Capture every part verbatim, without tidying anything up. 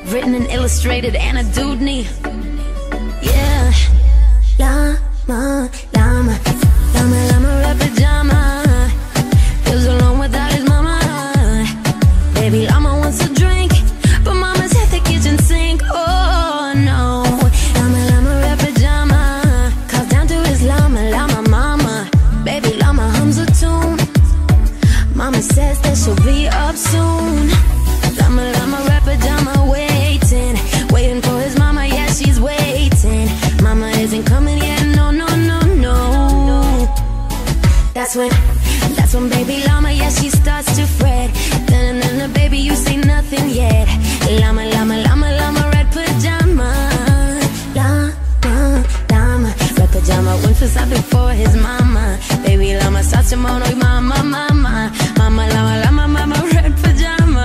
written and illustrated Anna Dudney. Yeah. Llama, llama, llama, llama, red pajama. Feels alone without his mama. Baby llama wants a drink, but mama's at the kitchen sink. Oh no. Llama, llama, red pajama. Calls down to his llama, llama, mama. Baby llama hums a tune. Mama says that she'll be up soon. Llama, llama, red pajama, waiting, waiting for his mama, yeah, she's waiting. Mama isn't coming yet, no, no, no, no. That's when, that's when baby llama, yeah, she starts to fret. Then and then the baby, you say nothing yet. Llama, llama, llama, llama, red pajama. Llama, llama, red pajama, went for something for his mama. Baby llama starts to moan, oh mama, mama. Mama, llama, llama, mama, red pajama.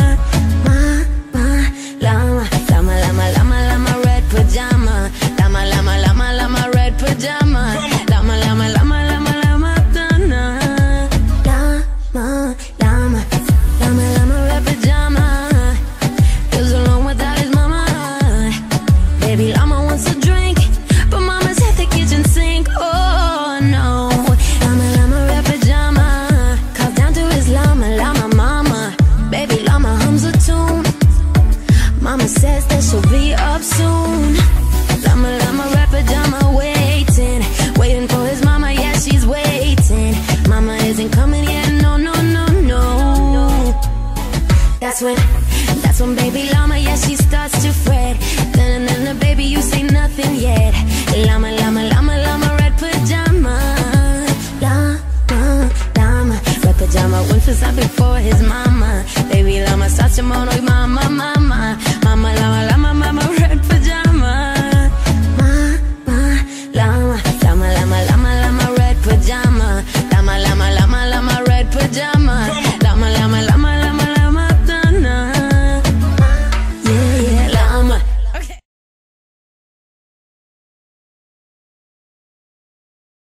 Llama, llama, llama, llama, llama, red pajama. Llama, llama, llama, llama, red pajama. Llama, llama, llama, llama, llama, dana. Llama, llama, llama, llama, red pajama. Feels alone without his mama. Baby llama wants a drink, but mama's at the kitchen sink. Oh no. Llama, llama, red pajama. Calls down to his llama, llama, mama. Baby llama hums a tune. Mama says that she'll be up soon. Llama, llama, red pajama, waiting, waiting for his mama, yeah, she's waiting. Mama isn't coming yet, no, no, no, no. That's when, that's when baby llama, yeah, she starts to fret. Then and then the baby, you say nothing yet. Llama, llama, llama, llama, red pajama. Llama, llama, red pajama, went for something for his mama. Baby llama starts to moan, oh mama, mama.